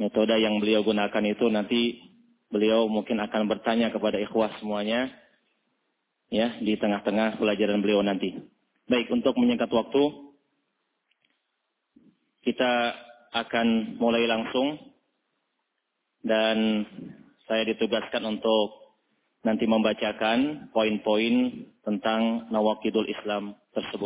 metode yang beliau gunakan itu nanti beliau mungkin akan bertanya kepada ikhwah semuanya ya di tengah-tengah pelajaran beliau nanti. Baik, untuk menyingkat waktu kita akan mulai langsung dan saya ditugaskan untuk nanti membacakan poin-poin tentang nawaqidul Islam tersebut.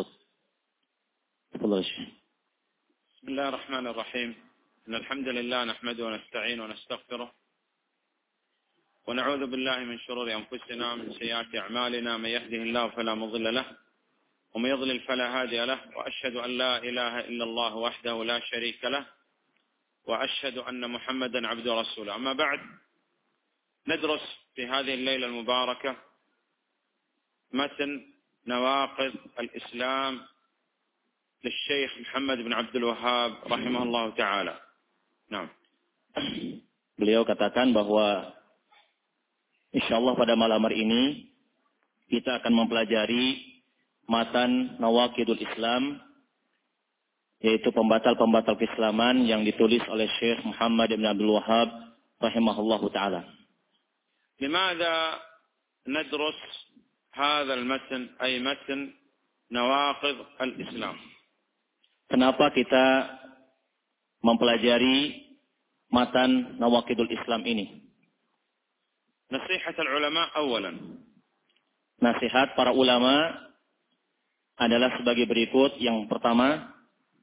Bismillahirrahmanirrahim. Alhamdulillah nahmaduhu wa nasta'inu wa nastaghfiruh wa na'udzu billahi min shururi anfusina min sayyiati a'malina man yahdihillahu fala mudilla lahu wa man yudlil fala hadiya lahu wa ashhadu an la ilaha illa Allah wahdahu la sharika lahu wa ashhadu anna Muhammadan 'abduhu wa rasuluhu. Amma ba'd, ندرس في هذه الليلة المباركة متن نواقض الإسلام للشيخ محمد بن عبد الوهاب رحمه الله تعالى. Nah. Beliau katakan bahwa insyaallah pada malam hari ini kita akan mempelajari matan Nawaqidul Islam, yaitu pembatal-pembatal keislaman yang ditulis oleh Syekh Muhammad bin Abdul Wahhab rahimahullahu taala. لماذا ندرس هذا المتن أي متن نواقض الإسلام؟ Kenapa kita mempelajari matan Nawaqidul Islam ini? نصيحة العلماء أولا. Nasihat para ulama adalah sebagai berikut. Yang pertama,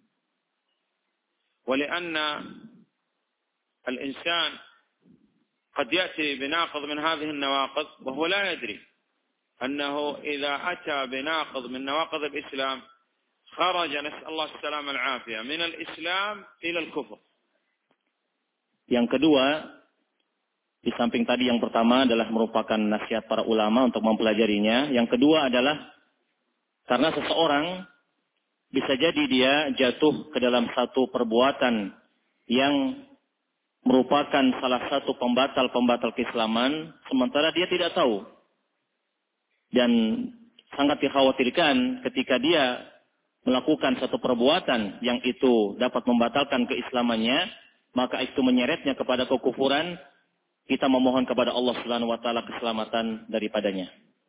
ولأن الإنسان قد يأتي بناقض من هذه النواقض وهو لا يدري أنه إذا أتى بناقض من نواقض الإسلام خرج نسأل الله السلامة العافية من الإسلام إلى الكفر. Yang kedua, di samping tadi yang pertama adalah merupakan nasihat para ulama untuk mempelajarinya. Yang kedua adalah karena seseorang bisa jadi dia jatuh ke dalam satu perbuatan yang merupakan salah satu pembatal-pembatal keislaman, sementara dia tidak tahu. Dan sangat dikhawatirkan ketika dia melakukan satu perbuatan yang itu dapat membatalkan keislamannya, maka itu menyeretnya kepada kekufuran. Kita memohon kepada Allah Subhanahu wa taala keselamatan daripadanya.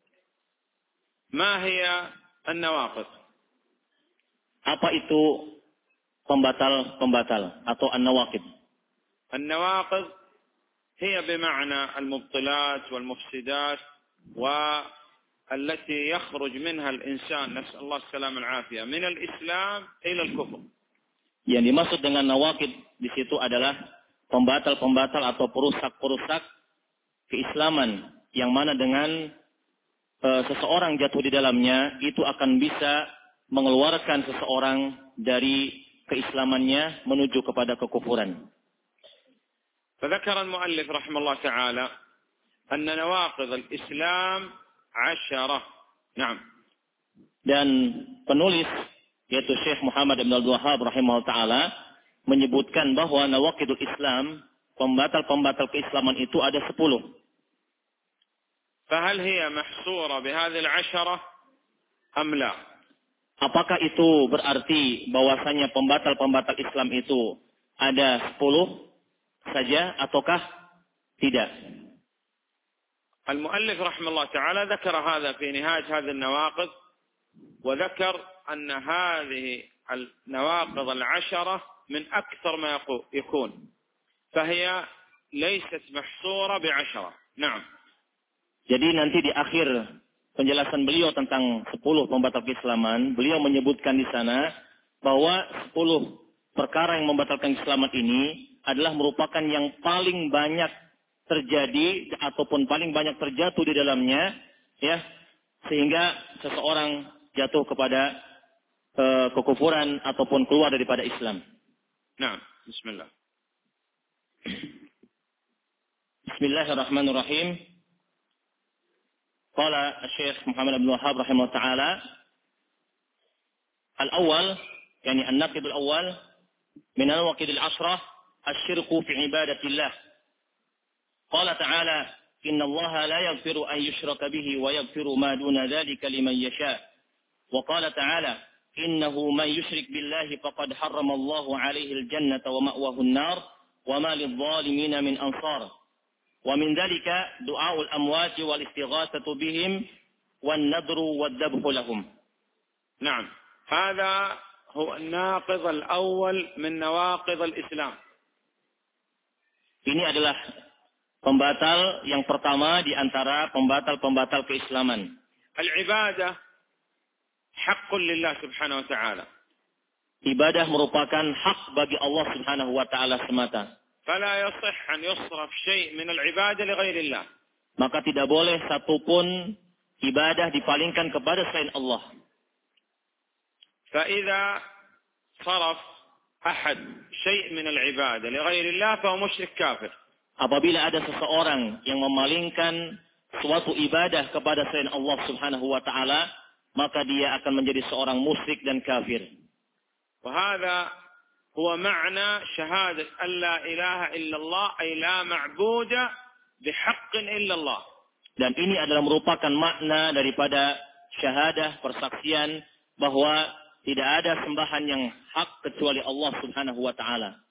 Ma hiya an-nawaqid? Apa itu pembatal-pembatal atau an-nawaqid? النواقض هي بمعنى المبطلات والمفسدات والتي يخرج منها الإنسان نسأل الله السلامة العافية من الإسلام إلى الكفر. Yang dimaksud dengan nawaqid di situ adalah pembatal-pembatal atau perusak-perusak keislaman yang mana dengan seseorang jatuh di dalamnya itu akan bisa mengeluarkan seseorang dari keislamannya menuju kepada kekufuran. فذكر المؤلف رحمه الله تعالى أن نواقض الإسلام 10. نعم. Dan penulis yaitu Syekh Muhammad bin Abdul Wahhab rahimahullah taala menyebutkan bahwa nawaqidul Islam, pembatal-pembatal keislaman itu ada 10. فهل هي محصورة بهذه 10 أم لا؟ Apakah itu berarti bahwasanya pembatal-pembatal Islam itu ada 10 saja ataukah tidak? المؤلف رحمه الله تعالى ذكر هذا في نهاية هذه النواقض وذكر أن هذه النواقض 10 من أكثر ما يكون فهي ليست محصورة ب10. نعم. Jadi nanti di akhir penjelasan beliau tentang 10 pembatal keislaman, beliau menyebutkan di sana bahwa 10 perkara yang membatalkan keislaman ini adalah merupakan yang paling banyak terjadi ataupun paling banyak terjatuh di dalamnya, ya, sehingga seseorang jatuh kepada kekufuran ataupun keluar daripada Islam. Nah, bismillah. Bismillahirrahmanirrahim. Qala Syekh Muhammad bin Wahhab rahimahullah taala, al-awwal, yani an-naqid al-awwal min al-nawaqid al-'ashrah الشرك في عبادة الله. قال تعالى إن الله لا يغفر أن يشرك به ويغفر ما دون ذلك لمن يشاء. وقال تعالى إنه من يشرك بالله فقد حرم الله عليه الجنة ومأواه النار wa ma lidh-dhalimina min ansar. Wa min dhalika du'aul amwati wal istighatsatu bihim wan nadru wad dhabhu lahum. نعم هذا هو الناقض الأول من نواقض الإسلام. Ini adalah pembatal yang pertama di antara pembatal-pembatal keislaman. العبادة حق لله سبحانه وتعالى. Ibadah merupakan hak bagi Allah Subhanahu wa taala semata. فلا يصح أن يصرف شيء من العبادة لغير الله. Maka tidak boleh satupun ibadah dipalingkan kepada selain Allah. فإذا صرف أحد شيء من العبادة لغير الله فهو مشرك كافر. Apabila ada seseorang yang memalingkan suatu ibadah kepada selain Allah Subhanahu wa taala, maka dia akan menjadi seorang musyrik dan kafir. وهذا هو معنى شهادة أن لا إله إلا الله أي لا معبود بحق إلا الله. Dan ini adalah merupakan makna daripada syahadah persaksian bahwa tidak ada sembahan yang hak kecuali Allah Subhanahu wa taala.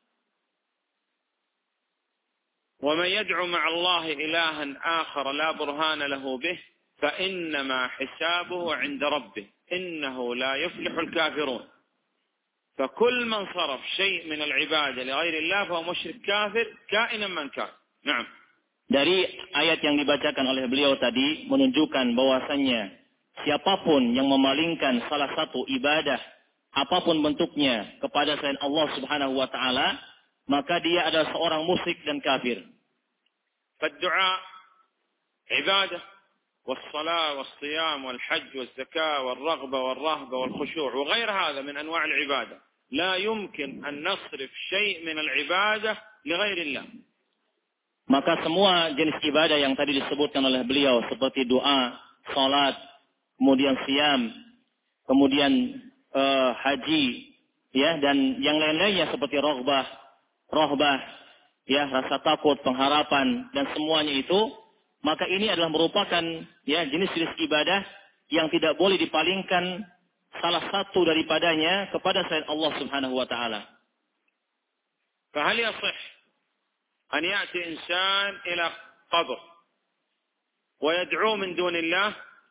ومن يدعو مع الله إلها آخر لا برهان له به فإنما حسابه عند ربه إنه لا يفلح الكافرون. فكل من صرف شيء من العبادة لغير الله فهو مشرك كافر كائنا من كان. نعم. Dari ayat yang dibacakan oleh beliau tadi menunjukkan bahwasannya siapapun yang memalingkan salah satu ibadah apapun bentuknya kepada selain Allah Subhanahu wa taala, maka dia adalah seorang musyrik dan kafir. فالدعاء عبادة والصلاة والصيام والحج والزكاة والرغبة والرهبة والخشوع وغير هذا من أنواع العبادة لا يمكن أن نصرف شيء من العبادة لغير الله. Maka semua jenis ibadah yang tadi disebutkan oleh beliau seperti doa, salat, kemudian siam, kemudian haji, ya, dan yang lain-lainnya seperti rahbah, ya, rasa takut, pengharapan dan semuanya itu, maka ini adalah merupakan ya jenis-jenis ibadah yang tidak boleh dipalingkan salah satu daripadanya kepada selain Allah Subhanahu wa taala. فهل يصح أن يأتي إنسان إلى قبر ويدعو من دون الله؟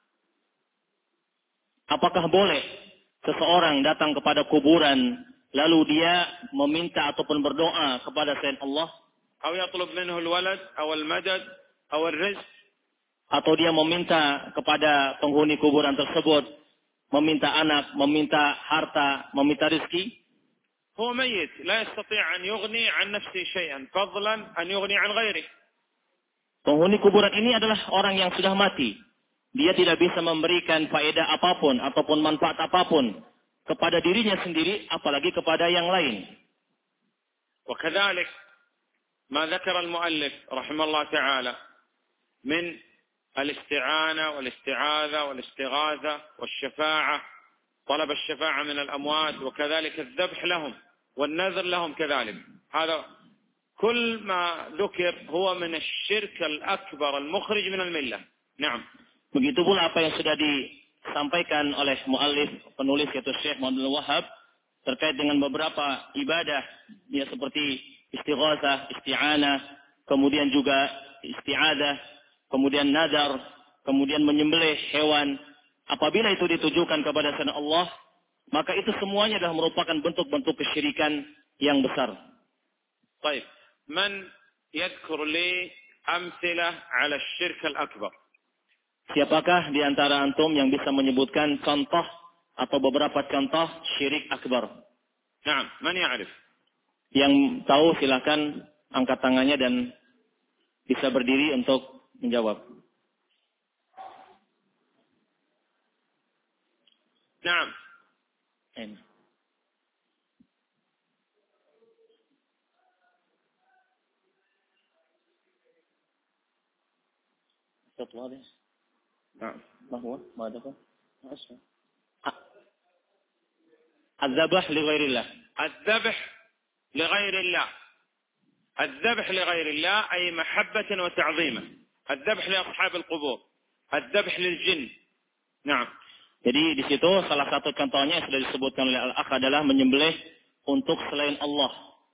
Apakah boleh seseorang datang kepada kuburan lalu dia meminta ataupun berdoa kepada selain Allah? أو يطلب منه الولد أو المدد أو الرزق؟ Atau dia meminta kepada penghuni kuburan tersebut, meminta anak, meminta harta, meminta rezeki? هو ميت لا يستطيع أن يغني عن نفسه شيئا فضلا أن يغني عن غيره. Penghuni kuburan ini adalah orang yang sudah mati. Dia tidak bisa memberikan faedah apapun ataupun manfaat apapun kepada dirinya sendiri, apalagi kepada yang lain. وكذلك ما ذكر المؤلف رحمه الله تعالى من الاستعانة والاستعاذة والاستغاثة والشفاعة، طلب الشفاعة من الأموات، وكذلك الذبح لهم والنذر لهم كذلك. هذا كل ما ذكر هو من الشرك الأكبر المخرج من الملة. نعم. Begitu pula apa yang sudah disampaikan oleh muallif penulis yaitu Syekh Muhammad Wahab terkait dengan beberapa ibadah ya seperti istighatsah, isti'anah, kemudian juga isti'adzah, kemudian nadar, kemudian menyembelih hewan. Apabila itu ditujukan kepada selain Allah, maka itu semuanya adalah merupakan bentuk-bentuk kesyirikan yang besar. طيب من يذكر لي أمثلة على الشرك الأكبر؟ Siapakah di antara antum yang bisa menyebutkan contoh atau beberapa contoh syirik akbar? نعم من يعرف؟ Yang tahu silakan angkat tangannya dan bisa berdiri untuk menjawab. نعم. صوت واضح؟ نعم. ما هو؟ ماذا هو؟ الذبح لغير الله. الذبح لغير الله. الذبح لغير الله أي محبة وتعظيما. الذبح لأصحاب القبور. الذبح للجن. نعم. Jadi di situ salah satu contohnya yang sudah disebutkan oleh Al-Akh adalah menyembelih untuk selain Allah.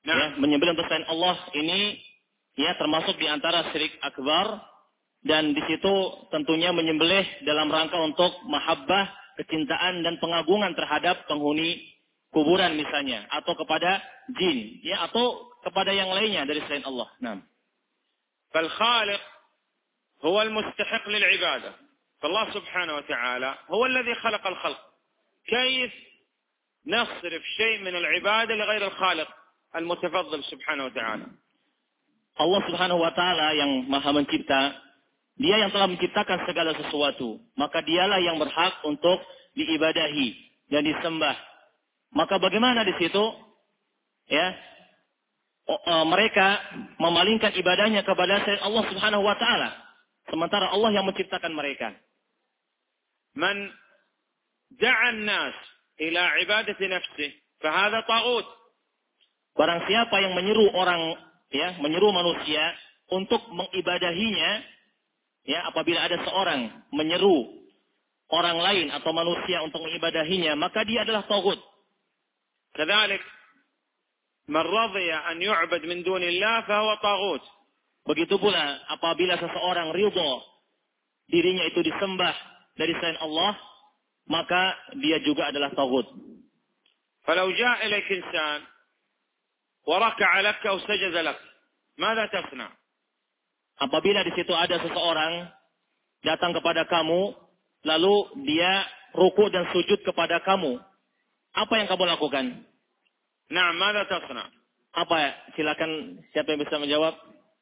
Ya, menyembelih untuk selain Allah ini ya termasuk di antara syirik akbar, dan di situ tentunya menyembelih dalam rangka untuk mahabbah, kecintaan dan pengagungan terhadap penghuni kuburan misalnya, atau kepada jin ya, atau kepada yang lainnya dari selain Allah. Nah, فالخالق هو المستحق للعبادة، فالله سبحانه وتعالى هو الذي خلق الخلق، كيف نصرف شيء من العبادة لغير الخالق المتفضل سبحانه وتعالى؟ Allah Subhanahu wa taala yang Maha Mencipta, Dia yang telah menciptakan segala sesuatu, maka Dialah yang berhak untuk diibadahi dan disembah. Maka bagaimana di situ ya mereka memalingkan ibadahnya kepada selain Allah Subhanahu wa taala, sementara Allah yang menciptakan mereka. من دعا الناس إلى عبادة نفسه فهذا طاغوت. Barang siapa yang menyeru orang ya, menyeru manusia untuk mengibadahinya, ya, apabila ada seorang menyeru orang lain atau manusia untuk mengibadahinya, maka dia adalah taghut. كذلك من رضي أن يعبد من دون الله فهو طاغوت. Begitu pula apabila seseorang ridha dirinya itu disembah dari selain Allah, maka dia juga adalah taghut. فلو جاء إليك إنسان وركع لك أو سجد لك ماذا تصنع؟ Apabila di situ ada seseorang datang kepada kamu, lalu dia ruku dan sujud kepada kamu, apa yang kamu lakukan? نعم ماذا تصنع؟ Apa ya? Silakan, siapa yang bisa menjawab?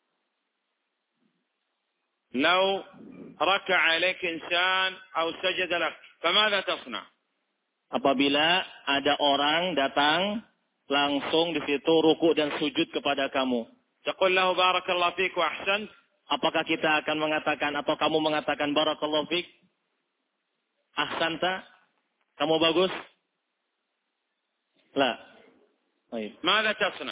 لو ركع إليك إنسان أو سجد لك فماذا تصنع؟ Apabila ada orang datang langsung di situ ruku dan sujud kepada kamu, تقول له بارك الله فيك وأحسنت؟ apakah kita akan mengatakan atau kamu mengatakan barakallahu fik, ahsanta, kamu bagus? La. Baik. ماذا تصنع؟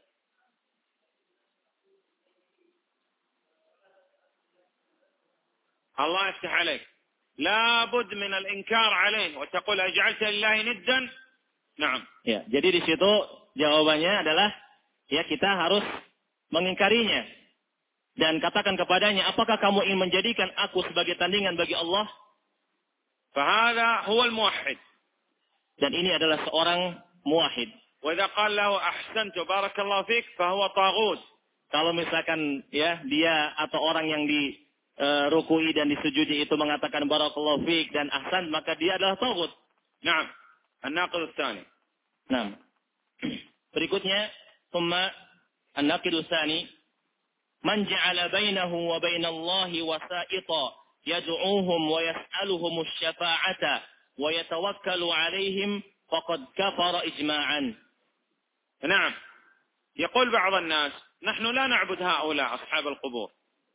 الله يفتح عليك، لابد من الإنكار عليه وتقول أجعلت لله ندا. نعم. Ya, jadi di situ jawabannya adalah ya kita harus mengingkarinya dan katakan kepadanya, apakah kamu ingin menjadikan aku sebagai tandingan bagi Allah? فهذا هو الموحد. Dan ini adalah seorang muwahhid. وإذا قال له أحسنت وبارك الله فيك فهو طاغوت. Kalau misalkan ya dia atau orang yang dirukui dan disujudi itu mengatakan barakallahu fik dan ahsan, maka dia adalah taghut. نعم. الناقض الثاني. Nah, berikutnya ثم الناقض الثاني من جعل بينه وبين الله وسائطا يدعوهم ويسألهم الشفاعة ويتوكل عليهم فقد كفر إجماعا. نعم. يقول بعض الناس نحن لا نعبد هؤلاء أصحاب القبور.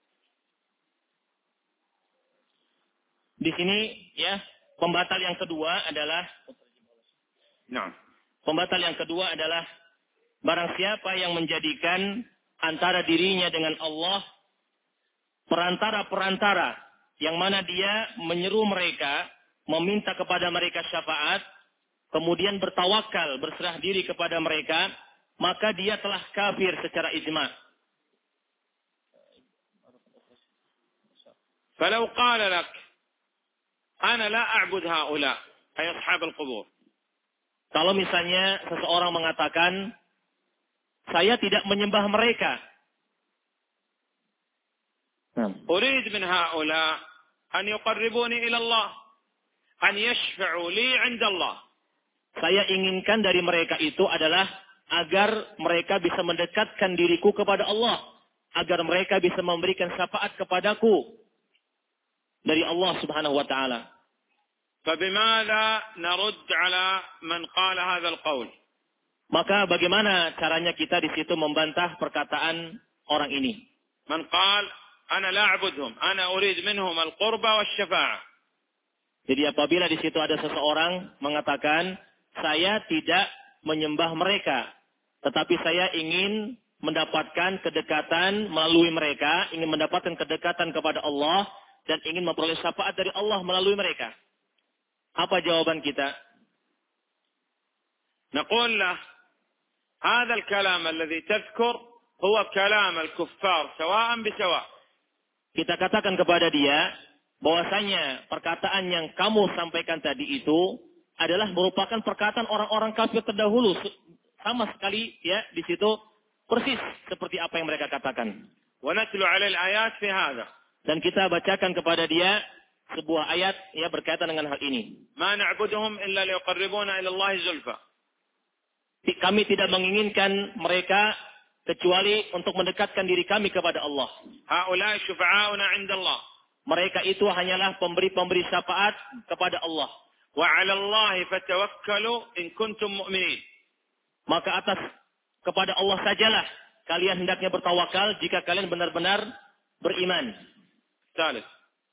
Di sini ya pembatal yang kedua adalah نعم. Pembatal yang kedua adalah barang siapa yang menjadikan antara dirinya dengan Allah perantara-perantara yang mana dia menyeru mereka, meminta kepada mereka syafaat, kemudian bertawakal, berserah diri kepada mereka, maka dia telah kafir secara ijma'. فلو قال لك أنا لا أعبد هؤلاء أي أصحاب القبور. Kalau misalnya seseorang mengatakan, saya tidak menyembah mereka. أريد من هؤلاء أن يقربوني إلى الله أن يشفعوا لي عند الله. Saya inginkan dari mereka itu adalah agar mereka bisa mendekatkan diriku kepada Allah, agar mereka bisa memberikan syafaat kepadaku dari Allah Subhanahu wa taala. فبماذا نرد على من قال هذا القول؟ Maka bagaimana caranya kita di situ membantah perkataan orang ini? من قال أنا لا أعبدهم أنا أريد منهم القربة والشفاعة. Jadi apabila di situ ada seseorang mengatakan, saya tidak menyembah mereka, tetapi saya ingin mendapatkan kedekatan melalui mereka, ingin mendapatkan kedekatan kepada Allah, dan ingin memperoleh syafaat dari Allah melalui mereka. Apa jawaban kita? نقول له هذا الكلام الذي تذكر هو كلام الكفار سواء بسواء. Kita katakan kepada dia bahwasanya perkataan yang kamu sampaikan tadi itu adalah merupakan perkataan orang-orang kafir terdahulu, sama sekali ya di situ persis seperti apa yang mereka katakan. ونتلو على الآيات في هذا. Dan kita bacakan kepada dia sebuah ayat ya berkaitan dengan hal ini. ما نعبدهم إلا ليقربونا إلى الله زلفى. Kami tidak menginginkan mereka kecuali untuk mendekatkan diri kami kepada Allah. هؤلاء شفعاؤنا عند الله. Mereka itu hanyalah pemberi-pemberi syafaat kepada Allah. وعلى الله فتوكلوا إن كنتم مؤمنين. Maka kepada Allah sajalah kalian hendaknya bertawakal jika kalian benar-benar beriman. ثالث.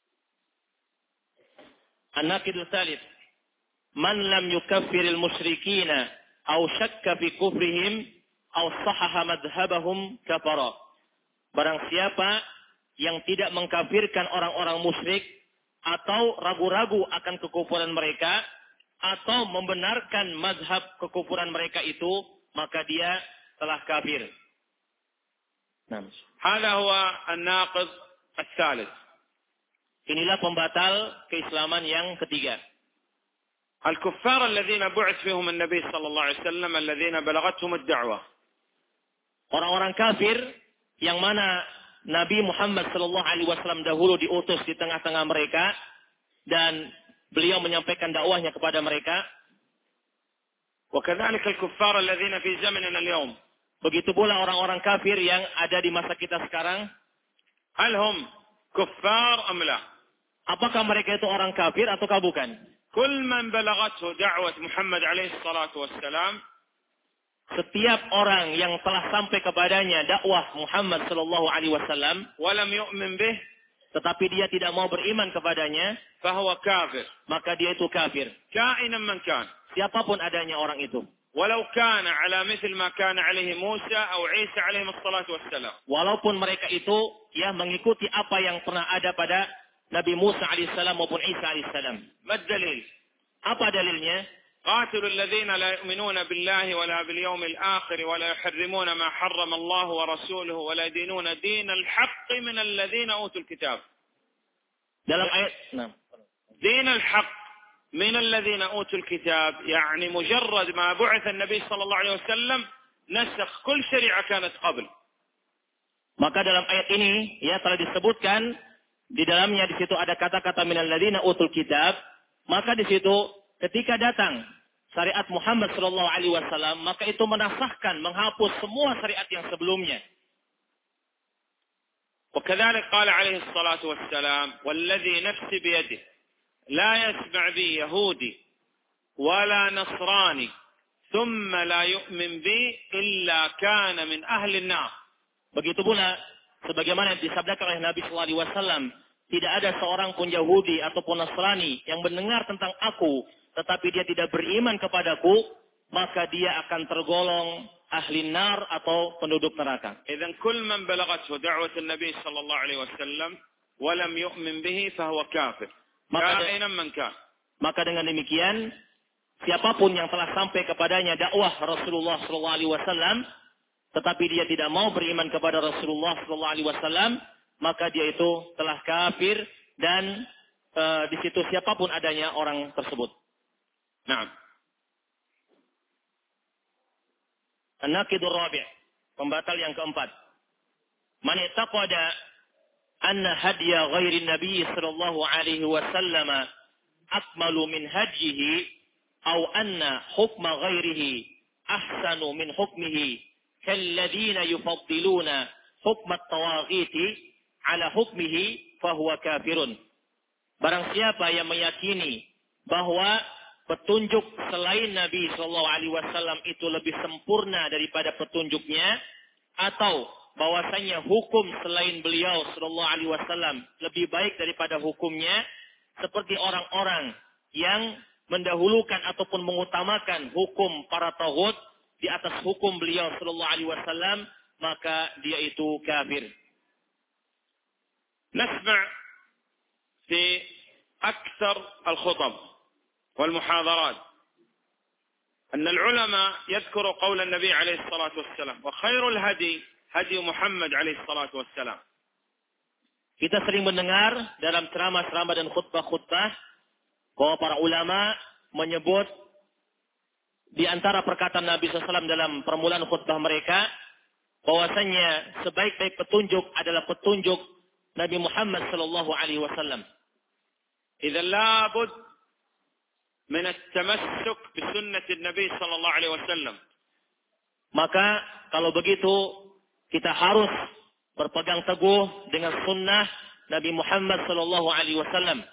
الناقض الثالث من لم يكفر المشركين أو شك في كفرهم أو صحح مذهبهم كفر. Barang siapa yang tidak mengkafirkan orang-orang musyrik atau ragu-ragu akan kekufuran mereka atau membenarkan mazhab kekufuran mereka itu, maka dia telah kafir. هذا هو الناقض الثالث. Inilah pembatal keislaman yang ketiga. الكفار الذين بعث فيهم النبي صلى الله عليه وسلم الذين بلغتهم الدعوة. Orang-orang kafir yang mana Nabi Muhammad sallallahu alaihi wasallam dahulu diutus di tengah-tengah mereka dan beliau menyampaikan dakwahnya kepada mereka. وكذلك الكفار الذين في زمننا اليوم. Begitu pula orang-orang kafir yang ada di masa kita sekarang. هل هم كفار أم لا؟ Apakah mereka itu orang kafir ataukah bukan? كل من بلغته دعوة محمد عليه الصلاة والسلام. Setiap orang yang telah sampai kepadanya dakwah Muhammad sallallahu alaihi wasallam, ولم يؤمن به, tetapi dia tidak mau beriman kepadanya, فهو كافر. maka dia itu kafir. كائنا من كان. Siapapun adanya orang itu. ولو كان على مثل ما كان عليه موسى أو عيسى عليهم الصلاة والسلام. Walaupun mereka itu ya mengikuti apa yang pernah ada pada Nabi Musa alaihissalam maupun Isa alaihissalam. ما الدليل؟ Apa dalilnya? قاتلوا الذين لا يؤمنون بالله ولا باليوم الآخر ولا يحرمون ما حرم الله ورسوله ولا يدينون دين الحق من الذين أوتوا الكتاب. Dalam ayat دين الحق من الذين أوتوا الكتاب يعني مجرد ما بعث النبي صلى الله عليه وسلم نسخ كل شريعة كانت قبل. Maka dalam ayat ini ya telah disebutkan di dalamnya di situ ada kata-kata minal ladzina utul kitab, maka di situ ketika datang syariat Muhammad sallallahu alaihi wasallam, maka itu menasahkan, menghapus semua syariat yang sebelumnya. وكذلك قال عليه الصلاة والسلام والذي نفسي بيده لا يسمع بي يهودي ولا نصراني ثم لا يؤمن بي إلا كان من أهل النار. Begitu pula sebagaimana disabdakan oleh Nabi sallallahu alaihi wasallam, tidak ada seorang pun Yahudi ataupun Nasrani yang mendengar tentang aku tetapi dia tidak beriman kepadaku, maka dia akan tergolong ahli nar atau penduduk neraka. إذن كل من بلغته دعوة النبي صلى الله عليه وسلم ولم يؤمن به فهو كافر. كائنا من كان. Maka dengan demikian siapapun yang telah sampai kepadanya dakwah Rasulullah sallallahu alaihi wasallam tetapi dia tidak mau beriman kepada Rasulullah sallallahu alaihi wasallam, maka dia itu telah kafir dan di situ siapapun adanya orang tersebut. نعم. An-naqidur rabi', pembatal yang keempat. Man i'taqada anna hadiya ghairi nabiy sallallahu alaihi wasallam akmalu min hadihi aw anna hukma ghairihi ahsanu min hukmihi kalladhina yufaddiluna hukma at-tawaghiti ala hukmihi fahuwa kafirun. Barang siapa yang meyakini bahwa petunjuk selain Nabi sallallahu alaihi wasallam itu lebih sempurna daripada petunjuknya, atau bahwasanya hukum selain beliau sallallahu alaihi wasallam lebih baik daripada hukumnya, seperti orang-orang yang mendahulukan ataupun mengutamakan hukum para taghut di atas hukum beliau sallallahu alaihi wasallam, maka dia itu kafir. نسمع في أكثر الخطب والمحاضرات أن العلماء يذكروا قول النبي عليه الصلاة والسلام وخير الهدي هدي محمد عليه الصلاة والسلام. Kita sering mendengar dalam ceramah-ceramah dan khutbah-khutbah bahwa para ulama menyebut di antara perkataan Nabi SAW dalam permulaan khutbah mereka, bahwasanya sebaik-baik petunjuk adalah petunjuk Nabi Muhammad SAW. إذا لابد من التمسك بسنة النبي صلى الله عليه وسلم. Maka kalau begitu kita harus berpegang teguh dengan sunnah Nabi Muhammad SAW.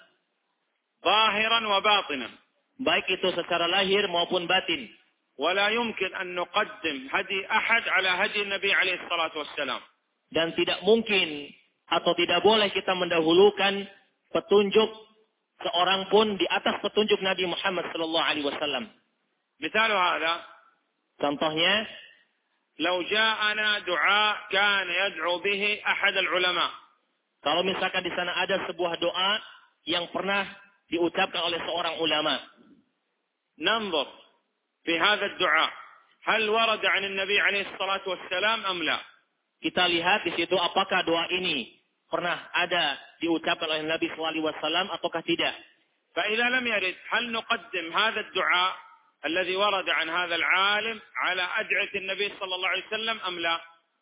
ظاهرا وباطنا. Baik itu secara lahir maupun batin. ولا يمكن أن نقدم هدي أحد على هدي النبي عليه الصلاة والسلام. Dan tidak mungkin atau tidak boleh kita mendahulukan petunjuk seorang pun di atas petunjuk Nabi Muhammad SAW. مثال هذا. Contohnya, لو جاءنا دعاء كان يدعو به أحد العلماء. Kalau misalkan di sana ada sebuah doa yang pernah diucapkan oleh seorang ulama. ننظر في هذا الدعاء هل ورد عن النبي عليه الصلاة والسلام أم لا. Kita lihat di situ apakah doa ini pernah ada diucapkan oleh Nabi SAW ataukah tidak. فإذا لم يرد هل نقدم هذا الدعاء الذي ورد عن هذا العالم على أدعية النبي صلى الله عليه وسلم أم لا.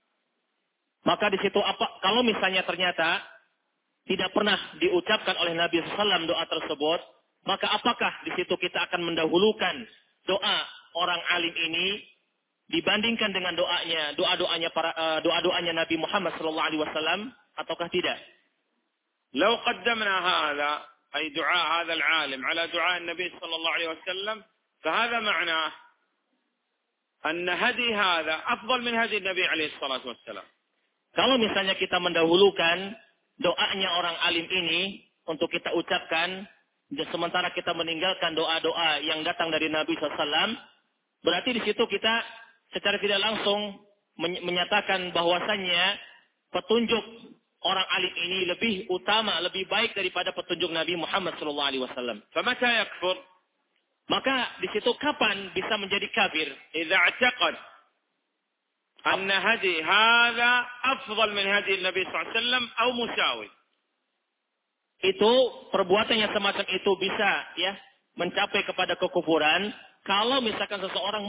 Maka di situ kalau misalnya ternyata tidak pernah diucapkan oleh Nabi SAW doa tersebut, maka apakah di situ kita akan mendahulukan doa orang alim ini dibandingkan dengan doa-doanya Nabi Muhammad SAW ataukah tidak? لو قدمنا هذا أي دعاء هذا العالم على دعاء النبي صلى الله عليه وسلم فهذا معناه أن هدي هذا أفضل من هدي النبي عليه الصلاة والسلام. Kalau misalnya kita mendahulukan doanya orang alim ini untuk kita ucapkan, sementara kita meninggalkan doa-doa yang datang dari Nabi SAW, berarti di situ kita secara tidak langsung menyatakan bahwasannya petunjuk orang alim ini lebih utama, lebih baik daripada petunjuk Nabi Muhammad SAW. فمتى يكفر؟ Maka di situ kapan bisa menjadi kafir? إذا اعتقد أن هدي هذا أفضل من هدي النبي صلى الله عليه وسلم أو مساوي. Itu perbuatan yang semacam itu bisa mencapai kepada kekufuran kalau misalkan seseorang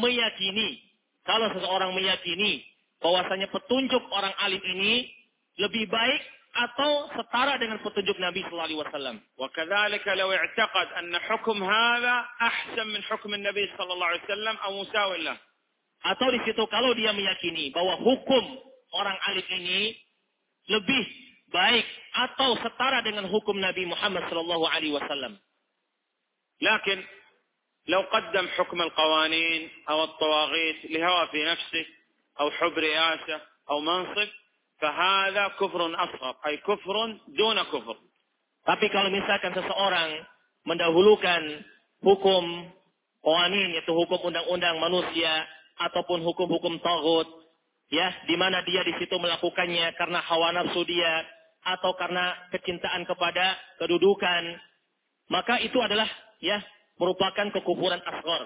meyakini bahwasanya petunjuk orang alim ini lebih baik atau setara dengan petunjuk Nabi sallallahu alaihi wasallam. وكذلك لو اعتقد أن حكم هذا أحسن من حكم النبي صلى الله عليه وسلم أو مساوي له. Atau di situ kalau dia meyakini bahwa hukum orang alim ini lebih baik atau setara dengan hukum Nabi Muhammad sallallahu alaihi wasallam. لكن لو قدم حكم القوانين أو الطواغيت لهوى في نفسه أو حب رئاسة أو منصب فهذا كفر أصغر أي كفر دون كفر. Tapi kalau misalkan seseorang mendahulukan hukum qawanin, yaitu hukum undang-undang manusia ataupun hukum-hukum taghut, di mana dia di situ melakukannya karena hawa nafsu dia atau karena kecintaan kepada kedudukan, maka itu adalah merupakan kekufuran asghar.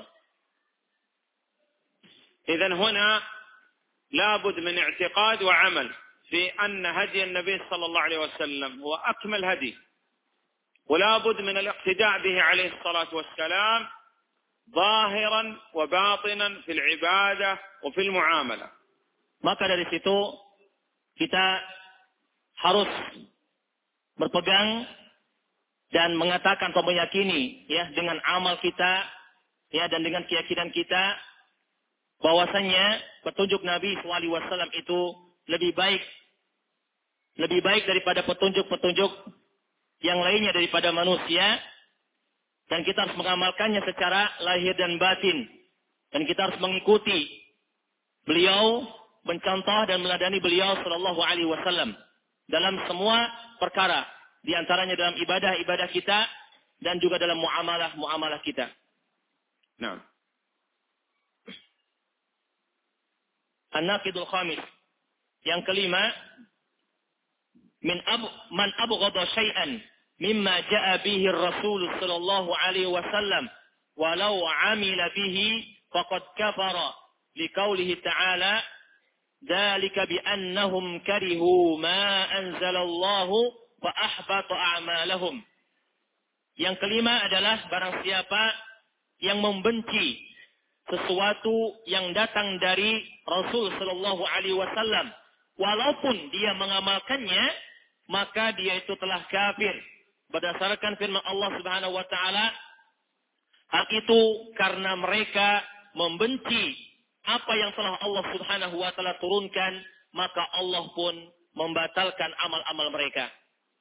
إذن هنا لابد من اعتقاد وعمل في أن هدي النبي صلى الله عليه وسلم هو أكمل هدي ولابد من الاقتداء به عليه الصلاة والسلام ظاهرا وباطنا في العبادة وفي المعاملة. Maka dari situ kita harus berpegang dan mengatakan atau meyakini dengan amal kita dan dengan keyakinan kita bahwasanya petunjuk Nabi SAW itu lebih baik daripada petunjuk-petunjuk yang lainnya daripada manusia, dan kita harus mengamalkannya secara lahir dan batin, dan kita harus mengikuti beliau, mencontoh dan meladani beliau sallallahu alaihi wasallam dalam semua perkara, di antaranya dalam ibadah-ibadah kita dan juga dalam muamalah kita. Nah. An-naqidul khamis. Yang kelima, man abghada syai'an mimma ja'a bihi ar-rasul sallallahu alaihi wasallam walau 'amila bihi faqad kafara liqaulihi ta'ala dzalika bi annahum karihu ma anzalallahu fa ahbata a'malahum. Yang kelima adalah barang siapa yang membenci sesuatu yang datang dari Rasul sallallahu alaihi wasallam walaupun dia mengamalkannya, maka dia itu telah kafir. Berdasarkan firman Allah Subhanahu wa taala, hal itu karena mereka membenci apa yang telah Allah Subhanahu wa taala turunkan, maka Allah pun membatalkan amal-amal mereka.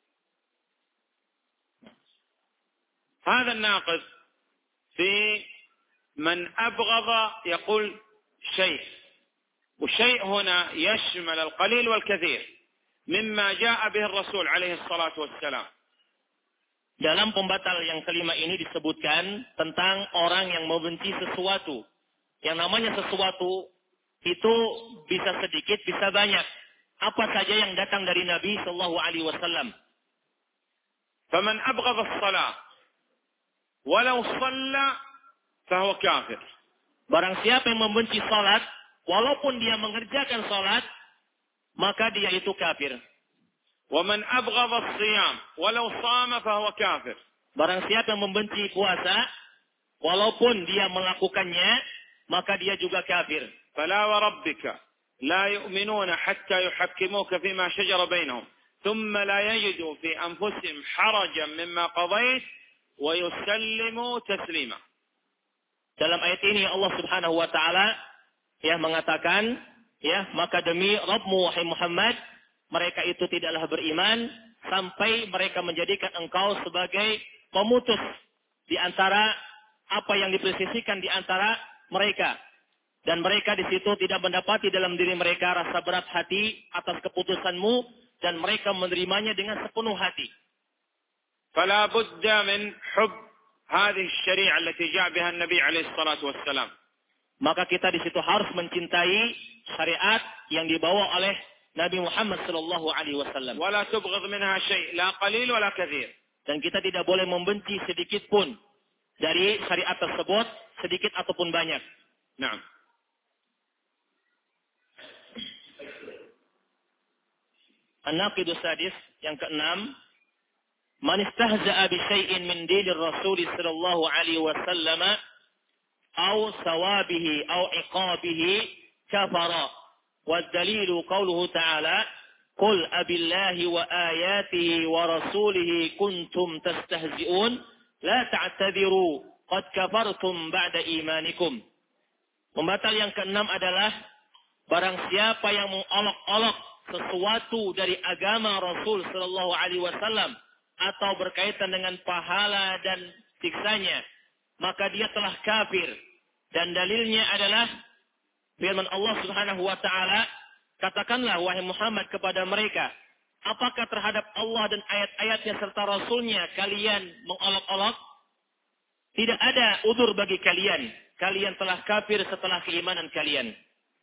هذا الناقض في من أبغض يقول شيء، والشيء هنا يشمل القليل والكثير مما جاء به الرسول عليه الصلاة والسلام. Dalam pembatal yang kelima ini disebutkan tentang orang yang membenci sesuatu. Yang namanya sesuatu itu bisa sedikit, bisa banyak. Apa saja yang datang dari Nabi sallallahu alaihi wasallam. فمن أبغض الصلاة ولو صلى فهو كافر. Barang siapa yang membenci salat, walaupun dia mengerjakan salat, maka dia itu kafir. ومن أبغض الصيام ولو صام فهو كافر. Barang siapa yang membenci puasa, walaupun dia melakukannya, maka dia juga kafir. فلا وربك لا يؤمنون حتى يحكموك فيما شجر بينهم ثم لا يجدوا في أنفسهم حرجا مما قضيت ويسلموا تسليما. Dalam ayat ini Allah Subhanahu wa taala mengatakan, maka demi Rabbmu wahai Muhammad, mereka itu tidaklah beriman sampai mereka menjadikan engkau sebagai pemutus di antara apa yang dipersisikan di antara mereka, dan mereka di situ tidak mendapati dalam diri mereka rasa berat hati atas keputusanmu, dan mereka menerimanya dengan sepenuh hati. فلا بد من حب هذه الشريعة التي جاء بها النبي عليه الصلاة والسلام. Maka kita di situ harus mencintai syariat yang dibawa oleh Nabi Muhammad sallallahu alaihi wasallam. ولا تبغض منها شيء لا قليل ولا كثير. Dan kita tidak boleh membenci sedikit pun dari syariat tersebut, sedikit ataupun banyak. نعم. An-Naqidus Sadis yang keenam, man istahza'a bi syai'in min dinir Rasul sallallahu alaihi wasallam aw sawabihi aw iqabihi kafara. Wad dalilu qauluhu ta'ala qul abillahi wa ayatihi wa rasulihi kuntum tastahzi'un la ta'tadiru qad kafartum ba'da imanikum. Pembatal yang keenam adalah barang siapa yang mengolok-olok sesuatu dari agama Rasul sallallahu alaihi wasallam atau berkaitan dengan pahala dan siksanya, maka dia telah kafir. Dan dalilnya adalah firman Allah Subhanahu wa taala, katakanlah wahai Muhammad kepada mereka, apakah terhadap Allah dan ayat-ayatnya serta Rasulnya kalian mengolok-olok? Tidak ada udzur bagi kalian. Kalian telah kafir setelah keimanan kalian.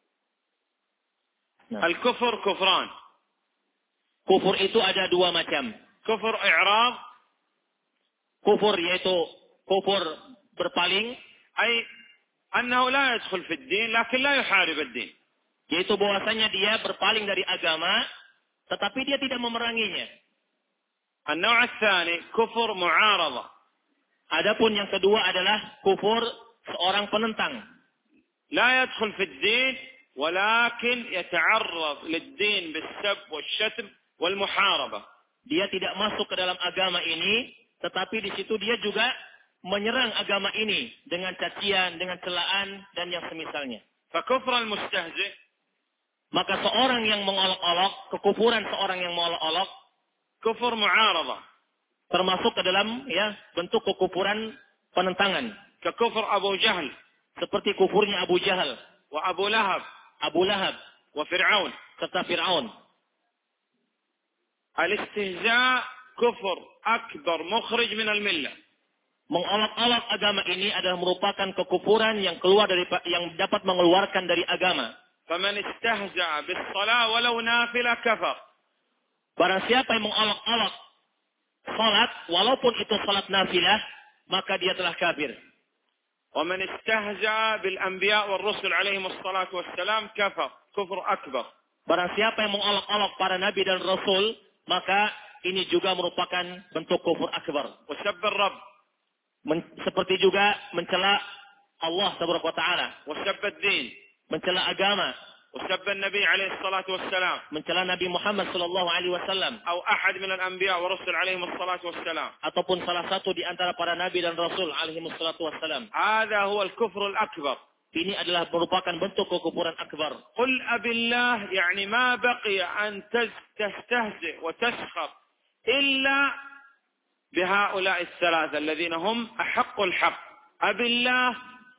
Al-kufur kufran. Kufur itu ada dua macam. Kufur i'rad, kufur yaitu kufur berpaling, ay annahu la yadkhul fi ad-din lakin la yuharib ad-din. Yaitu bahwasanya dia berpaling dari agama tetapi dia tidak memeranginya. An-naw' ats-tsani kufur mu'aradah. Adapun yang kedua adalah kufur seorang penentang. La yadkhul fi ad-din walakin yata'arrad lid-din bis-sabb wash-shatm wal-muharabah. Dia tidak masuk ke dalam agama ini, tetapi di situ dia juga menyerang agama ini dengan cacian, dengan celaan dan yang semisalnya. Fakufr al-mustahzi, maka seorang yang mengolok-olok, kekufuran seorang yang mengolok-olok, kufur mu'aradah, termasuk ke dalam bentuk kekufuran penentangan. Kekufur Abu Jahl, seperti kufurnya Abu Jahal, wa Abu Lahab, wa Fir'aun, serta Fir'aun. Al-istihza' kufur akbar mukhrij min al-millah. Mengolok-olok agama ini adalah merupakan kekufuran yang yang dapat mengeluarkan dari agama. Faman istahza'a bis-shalah walau nafilah kafar. Barang siapa yang mengolok-olok salat walaupun itu salat nafilah, maka dia telah kafir. ومن استهزأ بالأنبياء والرسل عليهم الصلاة والسلام كفر أكبر. Barang siapa yang mengolok-olok para nabi dan rasul, maka ini juga merupakan bentuk kufur akbar. وسب الرب. Seperti juga mencela Allah subhanahu wa ta'ala. وسب الدين. Mencela agama. وسب النبي عليه الصلاة والسلام. Mencela Nabi Muhammad sallallahu alaihi wasallam. أو أحد من الأنبياء والرسل عليهم الصلاة والسلام. Ataupun salah satu di antara para nabi dan rasul alaihi wassalatu wassalam. هذا هو الكفر الأكبر. Ini adalah merupakan bentuk kekufuran akbar. قل أبالله يعني ما بقي أن تستهزئ وتسخر إلا بهؤلاء الثلاثة الذين هم أحق الحق. أبالله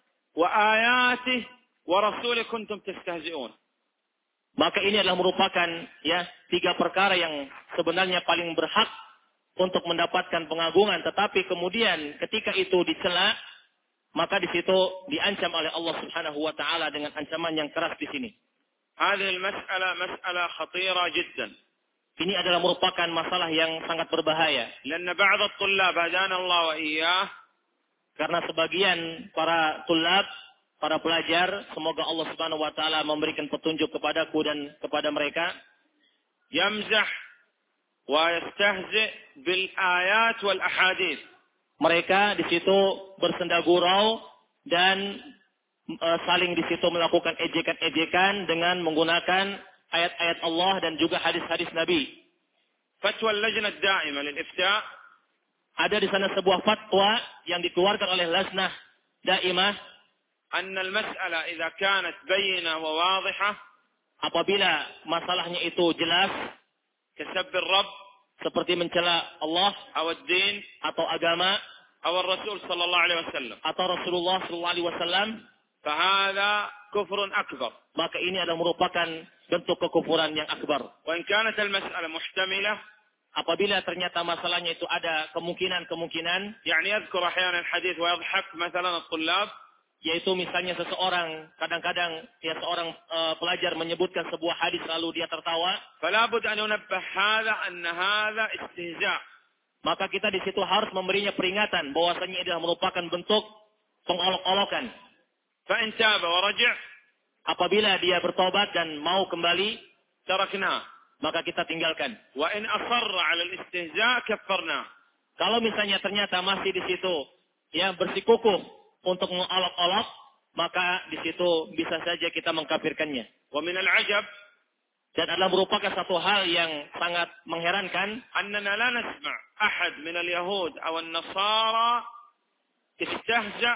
وآياته ورسوله كنتم تستهزئون. Maka ini adalah merupakan tiga perkara yang sebenarnya paling berhak untuk mendapatkan pengagungan, tetapi kemudian ketika itu dicela, maka di situ diancam oleh Allah Subhanahu wa taala dengan ancaman yang keras di sini. هذه المسألة مسألة خطيرة جدا. Ini adalah merupakan masalah yang sangat berbahaya. لأن بعض الطلاب هدانا الله وإياه. Karena sebagian para tulab, para pelajar, semoga Allah Subhanahu wa taala memberikan petunjuk kepadaku dan kepada mereka, يمزح ويستهزئ بالآيات والأحاديث. Mereka di situ bersenda gurau dan saling di situ melakukan ejekan-ejekan dengan menggunakan ayat-ayat Allah dan juga hadis-hadis Nabi. فتوى اللجنة الدائمة للإفتاء. Ada di sana sebuah fatwa yang dikeluarkan oleh Lajnah Daimah. أن المسألة إذا كانت بينة وواضحة. Apabila masalahnya itu jelas. كسب الرب. Seperti mencela Allah. أو الدين. Atau agama. أو الرسول صلى الله عليه وسلم. Atau Rasulullah sallallahu alaihi wasallam. فهذا كفر أكبر. Maka ini adalah merupakan bentuk kekufuran yang akbar. وإن كانت المسألة محتملة. Apabila ternyata masalahnya itu ada kemungkinan. يعني يذكر أحيانا الحديث ويضحك مثلا الطلاب. Yaitu misalnya seseorang, kadang-kadang seorang pelajar menyebutkan sebuah hadis lalu dia tertawa. فلا بد أن ينبه هذا أن هذا استهزاء. Maka kita di situ harus memberinya peringatan bahwasanya ini adalah merupakan bentuk pengolok-olokan. فإن تاب ورجع. Apabila dia bertobat dan mau kembali, تركناه. maka kita tinggalkan. وإن أصر على الاستهزاء كفرناه. Kalau misalnya ternyata masih di situ bersikukuh untuk mengolok-olok, maka di situ bisa saja kita mengkafirkannya. ومن العجب. Dan adalah merupakan satu hal yang sangat mengherankan. أننا لا نسمع أحد من اليهود أو النصارى استهزأ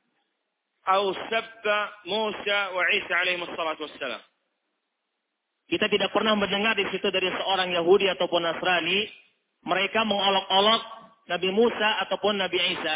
أو سب موسى وعيسى عليهم الصلاة والسلام. Kita tidak pernah mendengar di situ dari seorang Yahudi ataupun Nasrani mereka mengolok-olok Nabi Musa ataupun Nabi Isa.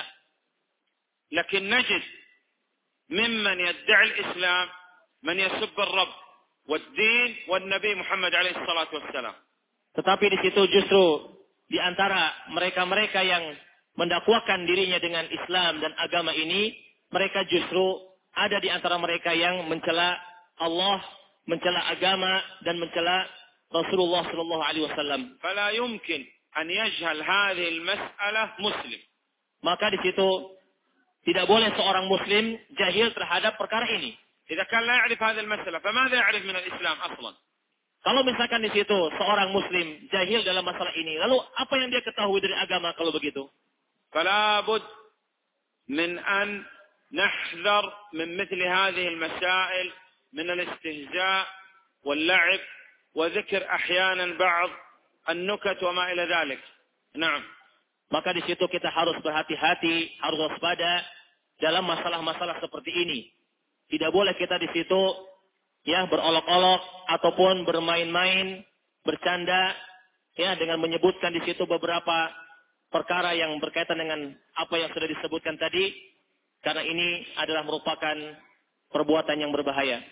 لكن نجد ممن يدعي الإسلام من يسب الرب والدين والنبي محمد عليه الصلاة والسلام. Tetapi di situ justru di antara mereka-mereka yang mendakwakan dirinya dengan Islam dan agama ini, mereka justru ada di antara mereka yang mencela Allah, mencela agama dan mencela Rasulullah sallallahu alaihi wasallam. فلا يمكن أن يجهل هذه المسألة مسلم. Maka di situ tidak boleh seorang muslim jahil terhadap perkara ini. إذا كان لا يعرف هذه المسألة فماذا يعرف من الإسلام أصلا؟ Kalau misalkan di situ seorang muslim jahil dalam masalah ini, lalu apa yang dia ketahui dari agama kalau begitu? فلا بد من أن نحذر من مثل هذه المسائل من الاستهزاء واللعب وذكر أحيانا بعض النكت وما إلى ذلك. نعم. Maka di situ kita harus berhati-hati, harus waspada dalam masalah-masalah seperti ini. Tidak boleh kita di situ berolok-olok ataupun bermain-main, bercanda dengan menyebutkan di situ beberapa perkara yang berkaitan dengan apa yang sudah disebutkan tadi, karena ini adalah merupakan perbuatan yang berbahaya.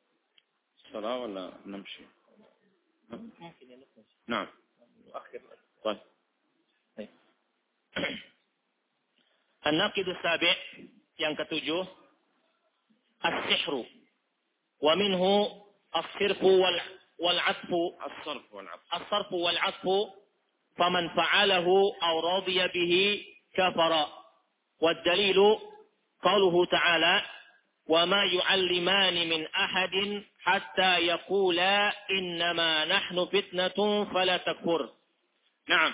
صلاة ولا نمشي؟ نعم. طيب. An-naqidu sabi' yang ketujuh, as-sihru wa minhu as-sirfu wal-'atfu as-sarfu wal-'atfu faman fa'alahu aw radiya bihi kafara wad dalilu qauluhu ta'ala wa ma yu'allimani min ahadin hatta yaqula innama nahnu fitnatun fala takfur. نعم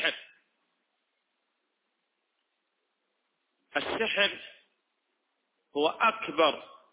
السحر هو أكبر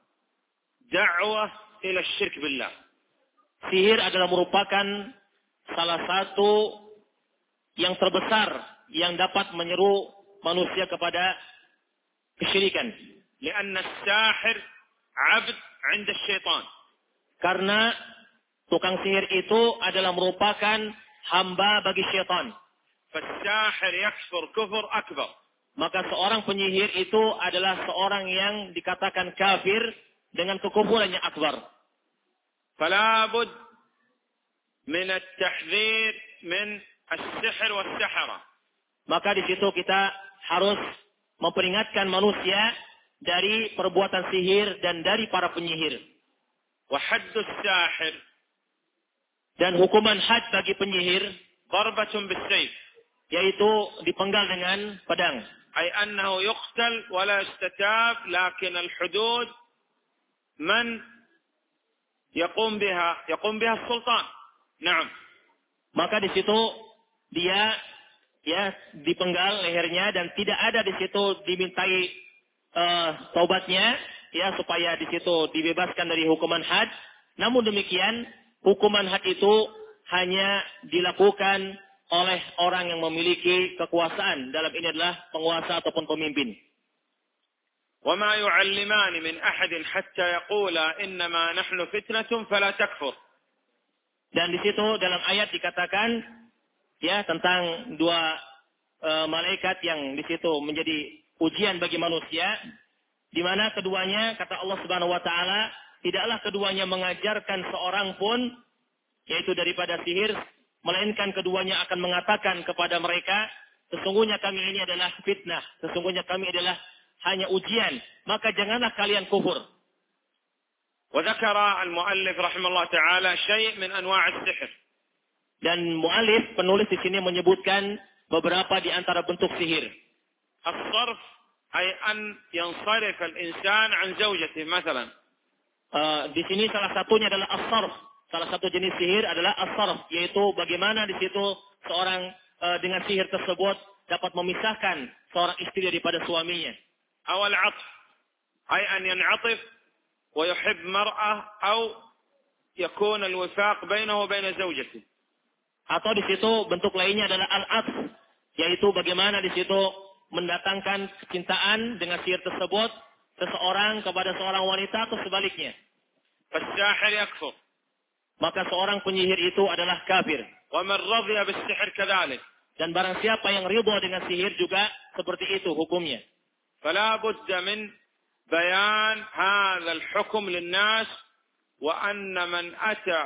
دعوة إلى الشرك بالله. Sihir adalah merupakan salah satu yang terbesar yang dapat menyeru manusia kepada kesyirikan. لأن الساحر عبد عند الشيطان. Karena tukang sihir itu adalah merupakan hamba bagi syaitan. فالساحر يكفر كفر أكبر. Maka seorang penyihir itu adalah seorang yang dikatakan kafir dengan kekufuran yang akbar. فلا بد من التحذير من السحر والسحرة. Maka di situ kita harus memperingatkan manusia dari perbuatan sihir dan dari para penyihir. وحد الساحر Dan hukuman had bagi penyihir ضربة بالسيف. yaitu dipenggal dengan pedang. أي أنه يقتل ولا يستتاب، لكن الحدود من يقوم بها السلطان. نعم. Maka di situ dia dipenggal lehernya dan tidak ada di situ dimintai taubatnya supaya di situ dibebaskan dari hukuman had. Namun demikian hukuman had itu hanya dilakukan oleh orang yang memiliki kekuasaan. Dalam ini adalah penguasa ataupun pemimpin. وما يعلمان من أحد حتى يقولا إنما نحن فتنة فلا تكفر. Dan di situ dalam ayat dikatakan tentang dua malaikat yang di situ menjadi ujian bagi manusia, di mana keduanya kata Allah Subhanahu wa taala tidaklah keduanya mengajarkan seorang pun yaitu daripada sihir, melainkan keduanya akan mengatakan kepada mereka, sesungguhnya kami ini adalah fitnah, sesungguhnya kami adalah hanya ujian, maka janganlah kalian kufur. وذكر المؤلف رحمه الله تعالى شيء من أنواع السحر. Dan mu'alif penulis di sini menyebutkan beberapa di antara bentuk sihir. الصرف أي أن ينصرف الإنسان عن زوجته مثلا. Di sini salah satunya adalah as-sarf. Salah satu jenis sihir adalah as-sarf, yaitu bagaimana di situ seorang dengan sihir tersebut dapat memisahkan seorang istri daripada suaminya. أو العطف أي أن ينعطف ويحب مرأة أو يكون الوفاق بينه وبين زوجته. Atau di situ bentuk lainnya adalah al-atf, yaitu bagaimana di situ mendatangkan kecintaan dengan sihir tersebut seseorang kepada seorang wanita atau sebaliknya. فالساحر يكفر. Maka seorang penyihir itu adalah kafir. ومن رضي بالسحر كذلك. Dan barang siapa yang ridha dengan sihir juga seperti itu hukumnya. فلا بد من بيان هذا الحكم للناس، وأن من أتى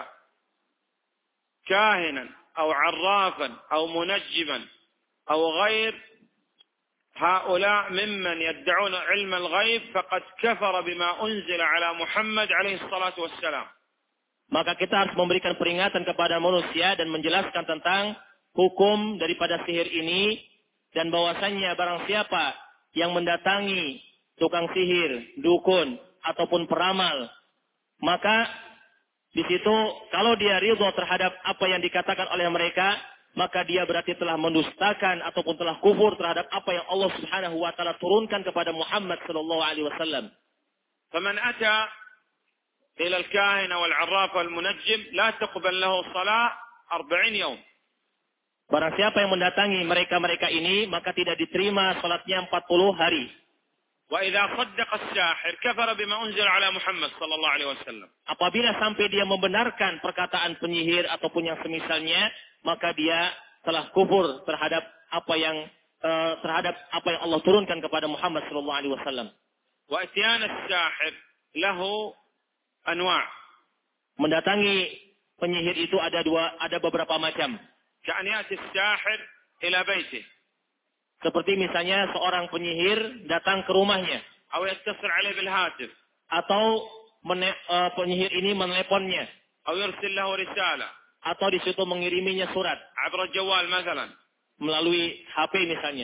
كاهنا أو عرافا أو منجما أو غير هؤلاء ممن يدعون علم الغيب فقد كفر بما أنزل على محمد عليه الصلاة والسلام. Maka kita harus memberikan peringatan kepada manusia dan menjelaskan tentang hukum daripada sihir ini, dan bahwasannya barang siapa yang mendatangi tukang sihir, dukun ataupun peramal, maka di situ kalau dia ridha terhadap apa yang dikatakan oleh mereka, maka dia berarti telah mendustakan ataupun telah kufur terhadap apa yang Allah Subhanahu wa taala turunkan kepada Muhammad sallallahu alaihi wasallam. فمن أتى إلى الكاهن والعراف والمنجم لا تقبل له صلاة 40 يوم. Barang siapa yang mendatangi mereka-mereka ini, maka tidak diterima salatnya 40 hari. وإذا صدق الساحر كفر بما أنزل على محمد صلى الله عليه وسلم. Apabila sampai dia membenarkan perkataan penyihir ataupun yang semisalnya, maka dia telah kufur terhadap apa yang Allah turunkan kepada Muhammad sallallahu alaihi wasallam. وإتيان الساحر له أنواع. Mendatangi penyihir itu ada beberapa macam. كأن يأتي الساحر إلى بيته. Seperti misalnya seorang penyihir datang ke rumahnya. أو يتصل عليه بالهاتف. Atau penyihir ini meneleponnya. أو يرسل له رسالة. Atau di situ mengiriminya surat. عبر الجوال مثلا. Melalui HP misalnya.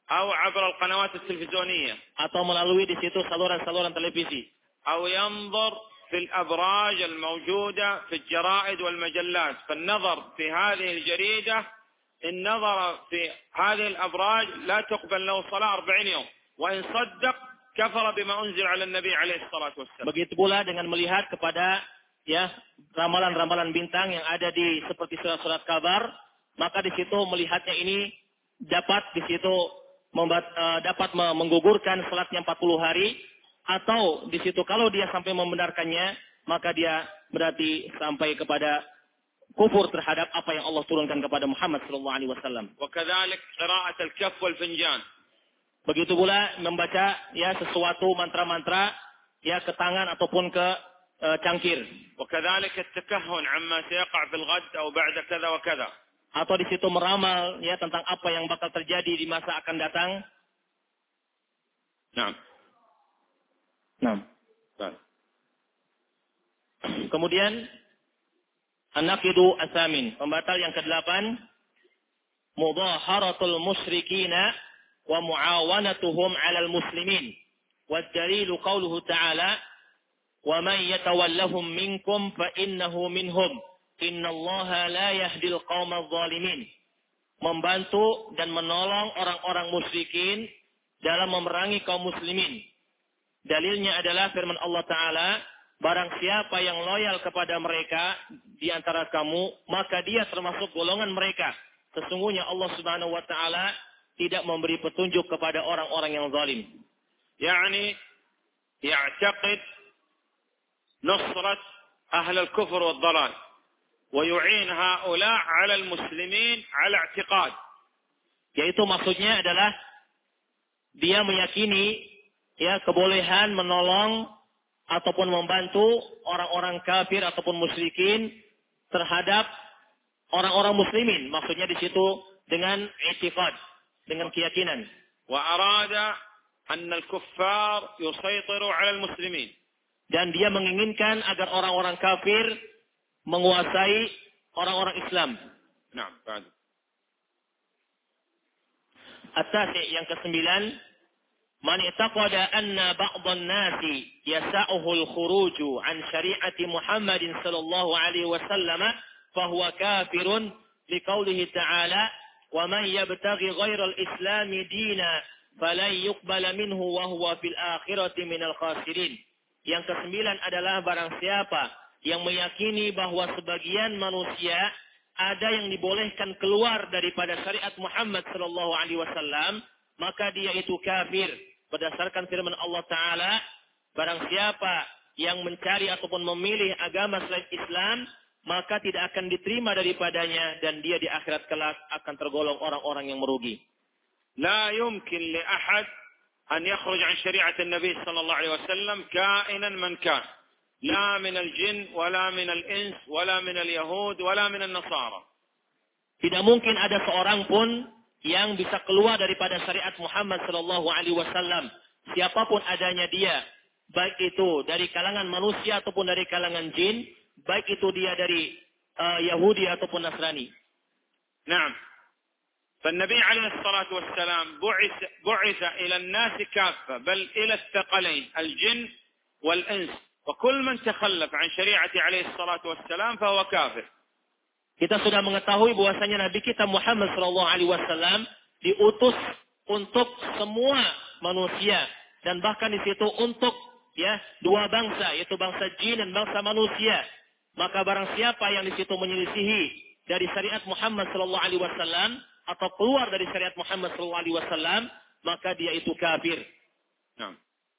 أو عبر القنوات التلفزيونية atau melalui di situ saluran-saluran televisi, أو ينظر في الأبراج الموجودة في الجرائد والمجلات. فالنظر في هذه الجريدة إن نظر في هذه الأبراج لا تقبل له صلاة 40 يوم، وإن صدق كفر بما أنزل على النبي عليه الصلاة والسلام. begitu pula dengan melihat kepada ya ramalan-ramalan bintang yang ada di seperti surat-surat kabar, maka di situ melihatnya ini dapat di situ dapat menggugurkan salatnya 40 hari, atau di situ kalau dia sampai membenarkannya, maka dia berarti sampai kepada kufur terhadap apa yang Allah turunkan kepada Muhammad sallallahu alaihi wasallam. وكذلك قراءة الكف والفنجان. Begitu pula membaca ya sesuatu mantra-mantra ya ke tangan ataupun ke cangkir. وكذلك التكهن عما سيقع في الغد أو بعد كذا وكذا. Atau di situ meramal ya tentang apa yang bakal terjadi di masa akan datang. نعم. Nah. Kemudian an-naqidu as-samin, pembatal yang ke-8, mudaharatul musyrikina wa muawanatuhum 'alal muslimin. Wa dalilu qauluhu ta'ala, wa man yatawallahum minkum fa innahu minhum. Innallaha la yahdil qaumadh dhalimin. Membantu dan menolong orang-orang musyrikin dalam memerangi kaum muslimin. Dalilnya adalah firman Allah Ta'ala, barang siapa yang loyal kepada mereka di antara kamu, maka dia termasuk golongan mereka. Sesungguhnya Allah Subhanahu wa Ta'ala tidak memberi petunjuk kepada orang-orang yang zalim. يعني يعتقد نصرة أهل الكفر والضلال ويعين هؤلاء على المسلمين على اعتقاد. Yaitu maksudnya adalah dia meyakini ya kebolehan menolong ataupun membantu orang-orang kafir ataupun musyrikin terhadap orang-orang muslimin. Maksudnya di situ dengan i'tiqad, dengan keyakinan. وأراد أن الكفار يسيطروا على المسلمين. Dan dia menginginkan agar orang-orang kafir menguasai orang-orang Islam. نعم. بعد. At-tasi' yang ke-9, man i'taqada anna ba'dhan nasi yasa'uhu al-khuruju an syari'ati Muhammadin sallallahu alaihi wasallam fa huwa kafirun liqaulihi ta'ala wa man yabtaghi ghairal islami dina falan yuqbala minhu wa huwa fil akhirati minal khasirin. Yang ke-9 adalah barang siapa yang meyakini bahwa sebagian manusia ada yang dibolehkan keluar daripada syariat Muhammad sallallahu alaihi wasallam, maka dia itu kafir. Berdasarkan firman Allah Ta'ala, barang siapa yang mencari ataupun memilih agama selain Islam, maka tidak akan diterima daripadanya dan dia di akhirat kelak akan tergolong orang-orang yang merugi. لا يمكن لأحد أن يخرج عن شريعة النبي صلى الله عليه وسلم كائنا من كان، لا من الجن ولا من الإنس ولا من اليهود ولا من النصارى. Tidak mungkin ada seorang pun yang bisa keluar daripada syariat Muhammad sallallahu alaihi wasallam, siapapun adanya dia, baik itu dari kalangan manusia ataupun dari kalangan jin, baik itu dia dari Yahudi ataupun Nasrani. نعم. فالنبي عليه الصلاة والسلام بعث إلى الناس كافة، بل إلى الثقلين الجن والإنس، وكل من تخلف عن شريعة عليه الصلاة والسلام فهو كافر. Kita sudah mengetahui bahwasanya Nabi kita Muhammad sallallahu alaihi wasallam diutus untuk semua manusia dan bahkan di situ untuk ya dua bangsa, yaitu bangsa jin dan bangsa manusia. Maka barang siapa yang di situ menyelisihi dari syariat Muhammad sallallahu alaihi wasallam atau keluar dari syariat Muhammad sallallahu alaihi wasallam, maka dia itu kafir. Nah.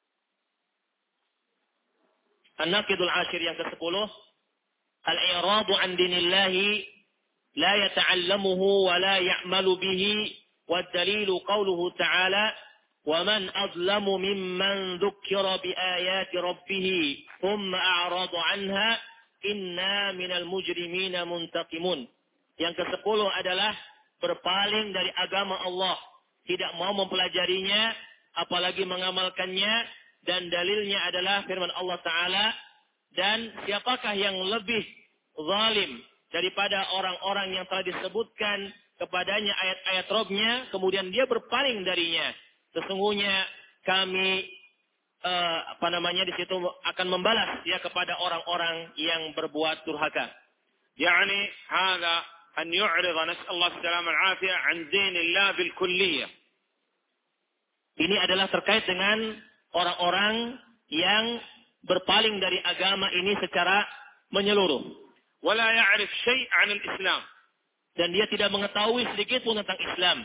An-naqidul ashir yang ke-10, al-i'radu an dinillahi la yata'allamuhu wa la ya'malu bihi wa dalilu qawluhu ta'ala wa man azlamu mimman dhukkira bi ayati rabbih thumma a'rada 'anha inna minal mujrimina muntaqimun. Yang ke-10 adalah berpaling dari agama Allah, tidak mau mempelajarinya apalagi mengamalkannya, dan dalilnya adalah firman Allah Ta'ala, dan siapakah yang lebih zalim daripada orang-orang yang telah disebutkan kepadanya ayat-ayat Rabb-nya, kemudian dia berpaling darinya. Sesungguhnya kami di situ akan membalas ya kepada orang-orang yang berbuat durhaka. يعني هذا أن يعرض نسأل الله السلامة والعافية عن دين الله بالكلية. Ini adalah terkait dengan orang-orang yang berpaling dari agama ini secara menyeluruh. ولا يعرف شيء عن الإسلام. Dan dia tidak mengetahui sedikit pun tentang Islam.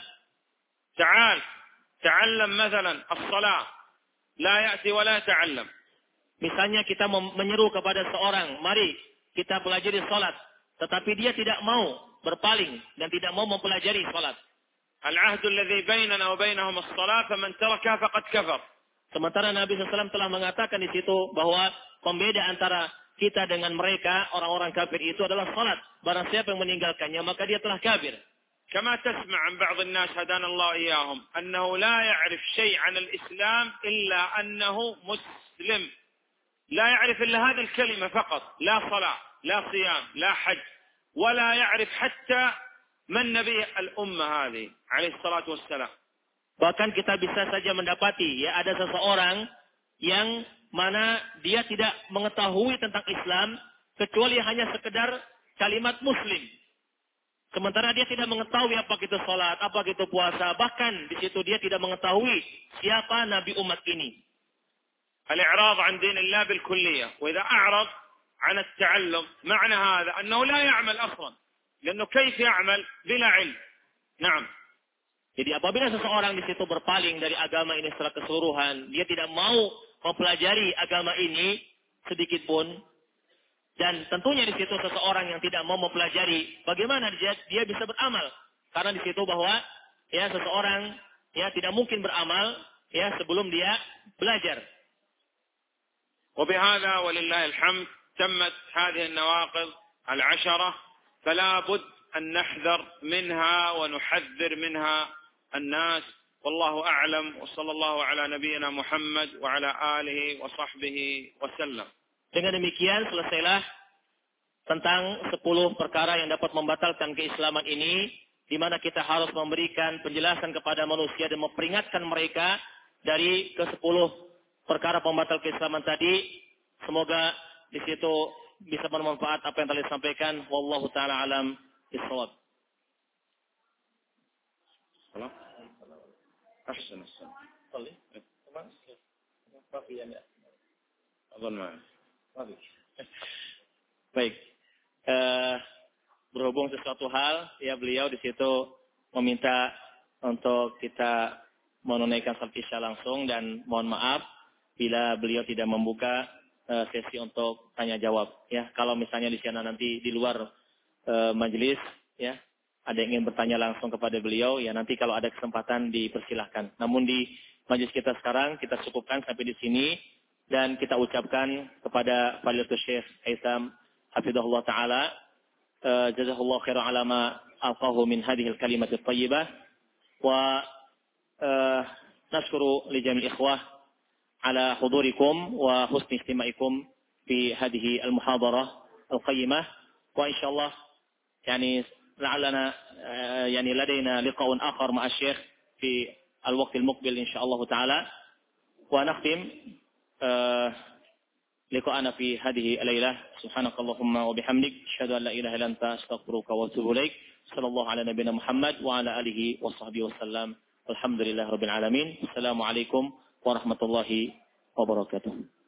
تعلم مثلا الصلاة لا يأتي ولا يتعلم. Misalnya kita menyeru kepada seorang, mari kita pelajari salat, tetapi dia tidak mau berpaling dan tidak mau mempelajari salat. العهد الذي بيننا وبينهم الصلاة فمن تركها فقد كفر. Sementara Nabi SAW telah mengatakan di situ bahwa pembeda antara kita dengan mereka, orang-orang kafir itu adalah salat. Barang siapa yang meninggalkannya, maka dia telah kafir. كما تسمع عن بعض الناس هدانا الله إياهم أنه لا يعرف شيء عن الإسلام إلا أنه مسلم. لا يعرف إلا هذه الكلمة فقط، لا صلاة لا صيام لا حج، ولا يعرف حتى من نبي الأمة هذه عليه الصلاة والسلام. Bahkan kita bisa saja mendapati ya ada seseorang yang mana dia tidak mengetahui tentang Islam kecuali hanya sekedar kalimat Muslim. Sementara dia tidak mengetahui apa itu salat, apa itu puasa, bahkan di situ dia tidak mengetahui siapa nabi umat ini. الإعراض عن دين الله بالكلية، وإذا أعرض عن التعلم معنى هذا أنه لا يعمل أصلا، لأنه كيف يعمل بلا علم. نعم. Jadi apabila seseorang di situ berpaling dari agama ini secara keseluruhan, dia tidak mau mempelajari agama ini sedikit pun, dan tentunya di situ seseorang yang tidak mau mempelajari, bagaimana dia bisa beramal? Karena di situ bahwa ya seseorang ya tidak mungkin beramal ya sebelum dia belajar. وبهذا ولله الحمد تمت هذه النواقض 10، فلا بد أن نحذر منها ونحذر منها الناس. والله أعلم، وصلى الله على نبينا محمد وعلى آله وصحبه وسلم. Dengan demikian selesailah tentang 10 perkara yang dapat membatalkan keislaman ini, di mana kita harus memberikan penjelasan kepada manusia dan memperingatkan mereka dari ke-10 perkara pembatal keislaman tadi. Semoga di situ bisa bermanfaat apa yang telah disampaikan. Wallahu taala alam bissawab. أحسن السلام. صلي. ما في يعني. أظن ما في. Baik. Berhubung sesuatu hal, ya beliau di situ meminta untuk kita menunaikan salat Isya langsung, dan mohon maaf bila beliau tidak membuka sesi untuk tanya jawab. Ya, kalau misalnya di sana nanti di luar majelis, ya ada yang ingin bertanya langsung kepada beliau, ya nanti kalau ada kesempatan dipersilahkan. Namun di majelis kita sekarang kita cukupkan sampai di sini, dan kita ucapkan kepada Fadilatul Syekh Haitham hafizahullah taala, jazahullah khairan ala ma alqahu min hadhihi al-kalimat at-thayyibah, wa nashkuru li jami'il ikhwah ala hudurikum wa husni istima'ikum fi hadhihi al-muhadarah al-qayyimah, wa insyaallah yani la'allana yani ladaina liqa'un akhar ma'a syekh fi al-waqt al-muqbil insyaallah taala, wa nakhtim liqa'ana fi hadhihi al-lailah. Subhanakallahumma wa bihamdik asyhadu an la ilaha illa anta astaghfiruka wa atubu ilaik. Sallallahu ala nabiyyina Muhammad wa ala alihi wa sahbihi wasallam. Alhamdulillahirabbil alamin. Assalamualaikum warahmatullahi wabarakatuh.